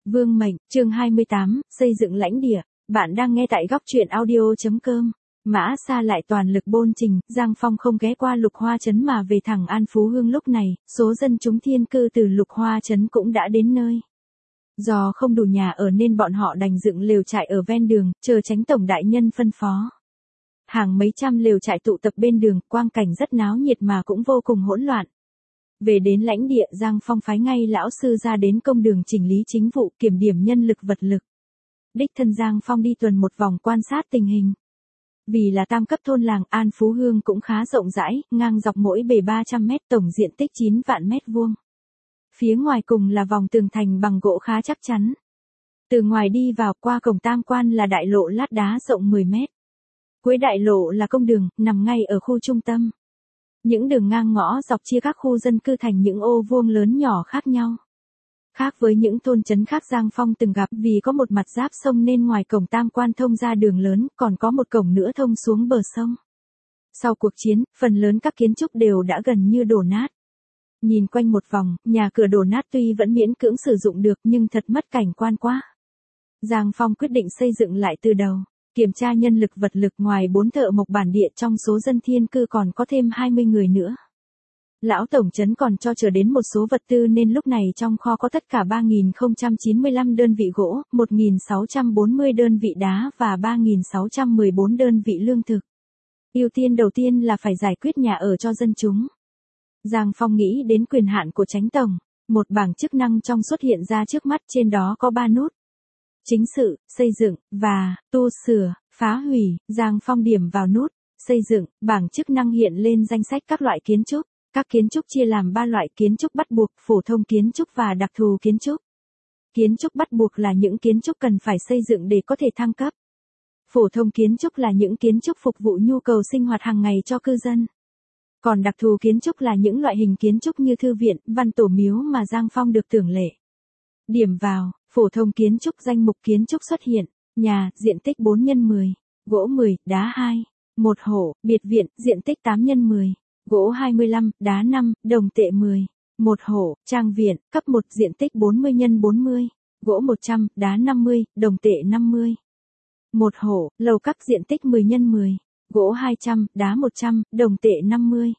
Vương mệnh, chương 28, xây dựng lãnh địa. Bạn đang nghe tại góc truyện audio.com. Mã Sa lại toàn lực bôn trình, Giang Phong không ghé qua Lục Hoa Trấn mà về thẳng An Phú Hương. Lúc này, số dân chúng thiên cư từ Lục Hoa Trấn cũng đã đến nơi. Do không đủ nhà ở nên bọn họ đành dựng lều trại ở ven đường, chờ tránh tổng đại nhân phân phó. Hàng mấy trăm lều trại tụ tập bên đường, quang cảnh rất náo nhiệt mà cũng vô cùng hỗn loạn. Về đến lãnh địa, Giang Phong phái ngay lão sư ra đến công đường chỉnh lý chính vụ, kiểm điểm nhân lực vật lực. Đích thân Giang Phong đi tuần một vòng quan sát tình hình. Vì là tam cấp thôn làng, An Phú Hương cũng khá rộng rãi, ngang dọc mỗi bề 300 mét, tổng diện tích 9 vạn mét vuông. Phía ngoài cùng là vòng tường thành bằng gỗ khá chắc chắn. Từ ngoài đi vào qua cổng tam quan là đại lộ lát đá rộng 10 mét. Cuối đại lộ là công đường, nằm ngay ở khu trung tâm. Những đường ngang ngõ dọc chia các khu dân cư thành những ô vuông lớn nhỏ khác nhau. Khác với những thôn trấn khác Giang Phong từng gặp, vì có một mặt giáp sông nên ngoài cổng tam quan thông ra đường lớn, còn có một cổng nữa thông xuống bờ sông. Sau cuộc chiến, phần lớn các kiến trúc đều đã gần như đổ nát. Nhìn quanh một vòng, nhà cửa đổ nát tuy vẫn miễn cưỡng sử dụng được nhưng thật mất cảnh quan quá. Giang Phong quyết định xây dựng lại từ đầu. Kiểm tra nhân lực vật lực, ngoài 4 thợ mộc bản địa trong số dân thiên cư còn có thêm 20 người nữa. Lão tổng trấn còn cho trở đến một số vật tư nên lúc này trong kho có tất cả 3.095 đơn vị gỗ, 1.640 đơn vị đá và 3.614 đơn vị lương thực. Ưu tiên đầu tiên là phải giải quyết nhà ở cho dân chúng. Giang Phong nghĩ đến quyền hạn của Chánh tổng. Một bảng chức năng trong xuất hiện ra trước mắt, trên đó có 3 nút. Chính sự, xây dựng, và tu sửa, phá hủy. Giang Phong điểm vào nút xây dựng, bảng chức năng hiện lên danh sách các loại kiến trúc. Các kiến trúc chia làm 3 loại: kiến trúc bắt buộc, phổ thông kiến trúc và đặc thù kiến trúc. Kiến trúc bắt buộc là những kiến trúc cần phải xây dựng để có thể thăng cấp. Phổ thông kiến trúc là những kiến trúc phục vụ nhu cầu sinh hoạt hàng ngày cho cư dân. Còn đặc thù kiến trúc là những loại hình kiến trúc như thư viện, văn tổ miếu mà Giang Phong được tưởng lệ. Điểm vào phổ thông kiến trúc, danh mục kiến trúc xuất hiện: nhà, diện tích 4x10, gỗ 10, đá 2, một hộ; biệt viện, diện tích 8x10, gỗ 25, đá 5, đồng tệ 10, một hộ; trang viện, cấp 1, diện tích 40x40, gỗ 100, đá 50, đồng tệ 50, một hộ; lầu các, diện tích 10x10, gỗ 200, đá 100, đồng tệ 50.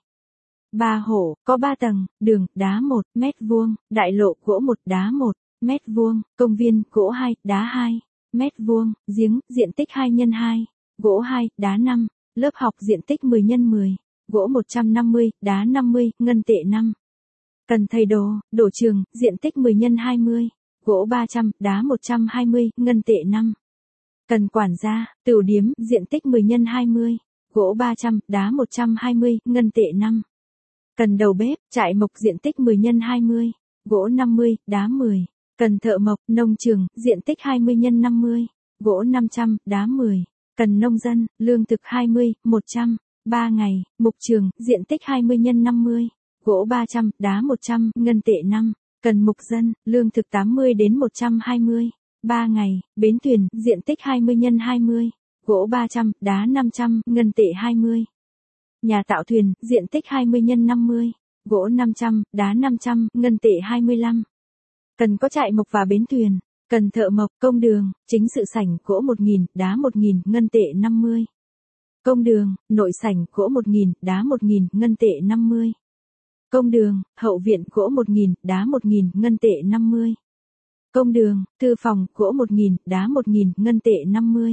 3 hộ, có 3 tầng, đường, đá 1 mét vuông, đại lộ, gỗ 1, đá 1 mét vuông, công viên, gỗ 2, đá 2 mét vuông, giếng, diện tích 2x2, gỗ 2, đá 5, lớp học, diện tích 10x10, gỗ 150, đá 50, ngân tệ 5. Cần thầy đổ trường, diện tích 10x20, gỗ 300, đá 120, ngân tệ 5. Cần quản gia, tửu điếm, diện tích 10x20, gỗ 300, đá 120, ngân tệ 5. Cần đầu bếp, trại mộc, diện tích 10x20, gỗ 50, đá 10. Cần thợ mộc, nông trường, diện tích 20x50, gỗ 500, đá 10. Cần nông dân, lương thực 20, 100, 3 ngày, mục trường, diện tích 20x50, gỗ 300, đá 100, ngân tệ 5. Cần mục dân, lương thực 80 đến 120, 3 ngày, bến thuyền, diện tích 20x20, gỗ 300, đá 500, ngân tệ 20. Nhà tạo thuyền, diện tích 20x50, gỗ 500, đá 500, ngân tệ 25. Cần có trại mộc và bến thuyền. Cần thợ mộc, công đường, chính sự sảnh, gỗ 1.000, đá 1.000, ngân tệ 50. Công đường, nội sảnh, gỗ 1.000, đá 1.000, ngân tệ 50. Công đường, hậu viện, gỗ 1.000, đá 1.000, ngân tệ 50. Công đường, thư phòng, gỗ 1.000, đá 1.000, ngân tệ 50.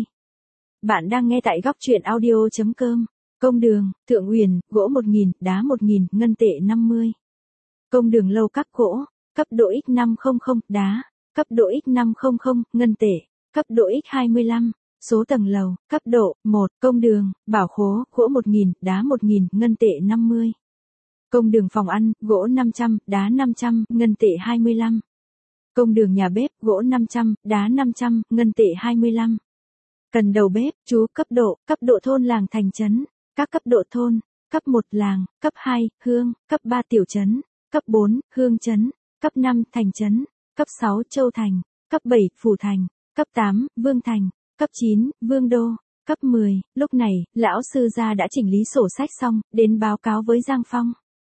Bạn đang nghe tại góc truyện audio.com. Công đường, Thượng Uyển, gỗ 1.000, đá 1.000, ngân tệ 50. Công đường lâu các, gỗ, cấp độ X500, đá, cấp độ X500, ngân tệ, cấp độ X25, số tầng lầu, cấp độ 1, công đường, bảo khố, gỗ 1.000, đá 1.000, ngân tệ 50. Công đường phòng ăn, gỗ 500, đá 500, ngân tệ 25. Công đường nhà bếp, gỗ 500, đá 500, ngân tệ 25. Cần đầu bếp, chú, cấp độ thôn làng thành trấn, các cấp độ thôn: cấp 1 làng, cấp 2 hương, cấp 3 tiểu trấn, cấp 4 hương trấn, cấp 5 thành trấn, cấp 6 châu thành, cấp 7 phủ thành, cấp 8 vương thành, cấp 9 vương đô, cấp 10. Lúc này, lão sư gia đã chỉnh lý sổ sách xong, đến báo cáo với Giang Phong.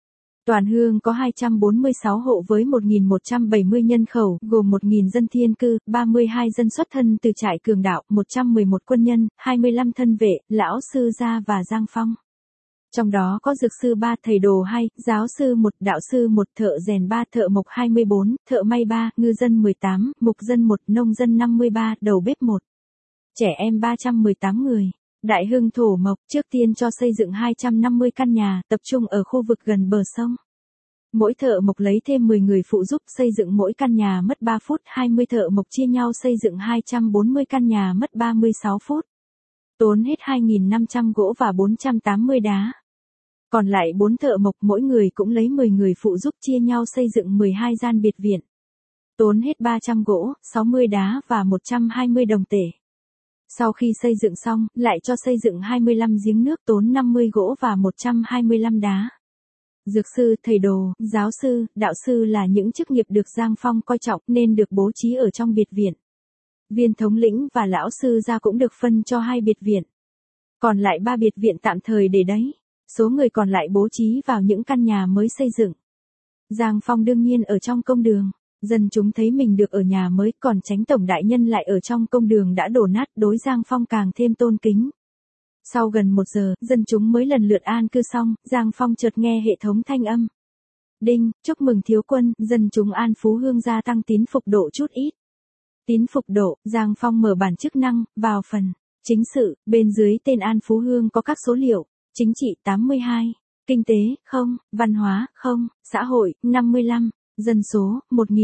Toàn hương có 246 hộ với 1.170 nhân khẩu, gồm 1.000 dân thiên cư, 32 dân xuất thân từ trại Cường Đạo, 111 quân nhân, 25 thân vệ, lão sư gia và Giang Phong. Trong đó có dược sư 3, thầy đồ 2, giáo sư 1, đạo sư 1, thợ rèn 3, thợ mộc 24, thợ may 3, ngư dân 18, mục dân 1, nông dân 53, đầu bếp 1. Trẻ em 318 người. Đại Hưng thổ mộc trước tiên cho xây dựng 250 căn nhà, tập trung ở khu vực gần bờ sông. Mỗi thợ mộc lấy thêm 10 người phụ giúp xây dựng mỗi căn nhà mất 3 phút, 20 thợ mộc chia nhau xây dựng 240 căn nhà mất 36 phút. Tốn hết 2.500 gỗ và 480 đá. Còn lại 4 thợ mộc mỗi người cũng lấy 10 người phụ giúp chia nhau xây dựng 12 gian biệt viện. Tốn hết 300 gỗ, 60 đá và 120 đồng tệ. Sau khi xây dựng xong, lại cho xây dựng 25 giếng nước tốn 50 gỗ và 125 đá. Dược sư, thầy đồ, giáo sư, đạo sư là những chức nghiệp được Giang Phong coi trọng nên được bố trí ở trong biệt viện. Viên thống lĩnh và lão sư gia cũng được phân cho 2 biệt viện. Còn lại 3 biệt viện tạm thời để đấy. Số người còn lại bố trí vào những căn nhà mới xây dựng. Giang Phong đương nhiên ở trong công đường. Dân chúng thấy mình được ở nhà mới, còn Chánh tổng đại nhân lại ở trong công đường đã đổ nát, đối Giang Phong càng thêm tôn kính. Sau gần 1 giờ, dân chúng mới lần lượt an cư xong, Giang Phong chợt nghe hệ thống thanh âm. Đinh, chúc mừng thiếu quân, dân chúng An Phú Hương gia tăng tín phục độ chút ít. Tín phục độ, Giang Phong mở bản chức năng, vào phần chính sự, bên dưới tên An Phú Hương có các số liệu. Chính trị 82, kinh tế 0, văn hóa 0, xã hội 55, dân số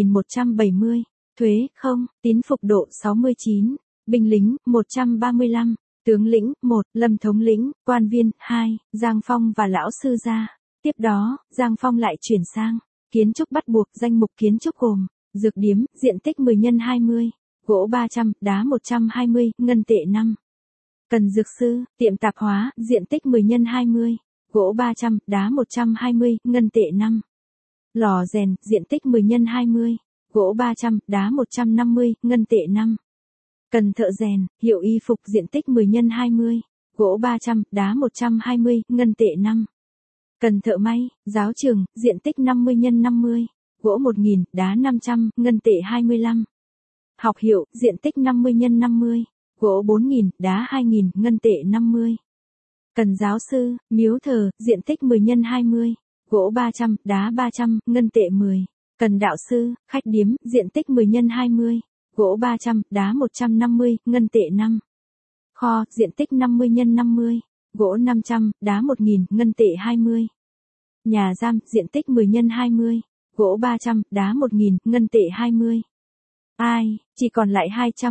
1170, thuế 0, tín phục độ 69, binh lính 135, tướng lĩnh 1, lâm thống lĩnh, quan viên 2, Giang Phong và lão sư gia. Tiếp đó, Giang Phong lại chuyển sang kiến trúc bắt buộc, danh mục kiến trúc gồm dược điếm, diện tích 10 x 20, gỗ 300, đá 120, ngân tệ 5. Cần dược sư, tiệm tạp hóa, diện tích 10 x 20, gỗ 300, đá 120, ngân tệ 5. Lò rèn, diện tích 10 x 20, gỗ 300, đá 150, ngân tệ 5. Cần thợ rèn, hiệu y phục, diện tích 10 x 20, gỗ 300, đá 120, ngân tệ 5. Cần thợ may, giáo trường, diện tích 50 x 50, gỗ 1000, đá 500, ngân tệ 25. Học hiệu, diện tích 50 x 50. Gỗ 4.000, đá 2.000, ngân tệ 50. Cần giáo sư, miếu thờ, diện tích 10 x 20, gỗ 300, đá 300, ngân tệ 10. Cần đạo sư, khách điếm, diện tích 10 x 20, gỗ 300, đá 150, ngân tệ 5. Kho, diện tích 50 x 50, gỗ 500, đá 1.000, ngân tệ 20. Nhà giam, diện tích 10 x 20, gỗ 300, đá 1.000, ngân tệ 20. Ai, chỉ còn lại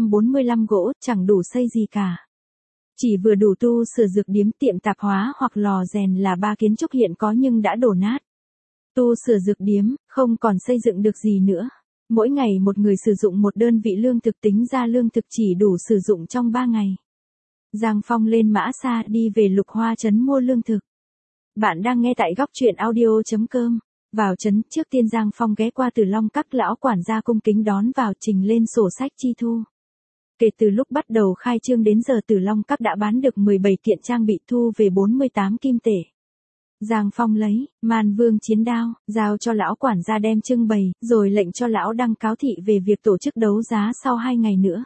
245 gỗ, chẳng đủ xây gì cả. Chỉ vừa đủ tu sửa dược điếm, tiệm tạp hóa hoặc lò rèn là 3 kiến trúc hiện có nhưng đã đổ nát. Tu sửa dược điếm, không còn xây dựng được gì nữa. Mỗi ngày một người sử dụng một đơn vị lương thực, tính ra lương thực chỉ đủ sử dụng trong 3 ngày. Giang Phong lên Mã Sa đi về Lục Hoa trấn mua lương thực. Bạn đang nghe tại góc truyện audio.com. Vào trấn, trước tiên Giang Phong ghé qua Tử Long Các, lão quản gia cung kính đón vào, trình lên sổ sách chi thu. Kể từ lúc bắt đầu khai trương đến giờ, Tử Long Các đã bán được 17 kiện trang bị, thu về 48 kim tệ. Giang Phong lấy Man Vương chiến đao, giao cho lão quản gia đem trưng bày, rồi lệnh cho lão đăng cáo thị về việc tổ chức đấu giá sau 2 ngày nữa.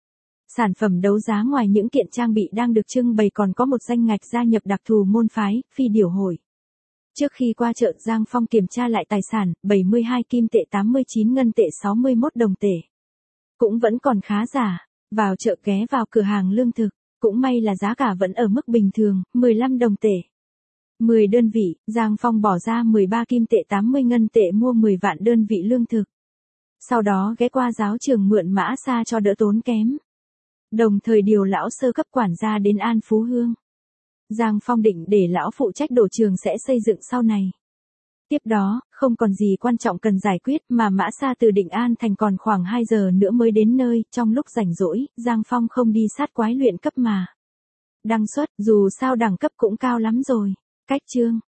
Sản phẩm đấu giá ngoài những kiện trang bị đang được trưng bày còn có một danh ngạch gia nhập đặc thù môn phái, phi điểu hội. Trước khi qua chợ, Giang Phong kiểm tra lại tài sản, 72 kim tệ 89 ngân tệ 61 đồng tệ. Cũng vẫn còn khá giả. Vào chợ ghé vào cửa hàng lương thực, cũng may là giá cả vẫn ở mức bình thường, 15 đồng tệ. 10 đơn vị, Giang Phong bỏ ra 13 kim tệ 80 ngân tệ mua 10 vạn đơn vị lương thực. Sau đó ghé qua giáo trường mượn Mã Sa cho đỡ tốn kém. Đồng thời điều lão sơ cấp quản gia đến An Phú Hương. Giang Phong định để lão phụ trách đổ trường sẽ xây dựng sau này. Tiếp đó, không còn gì quan trọng cần giải quyết mà Mã Sa từ Định An thành còn khoảng 2 giờ nữa mới đến nơi, trong lúc rảnh rỗi, Giang Phong không đi sát quái luyện cấp mà đăng xuất, dù sao đẳng cấp cũng cao lắm rồi. Cách chương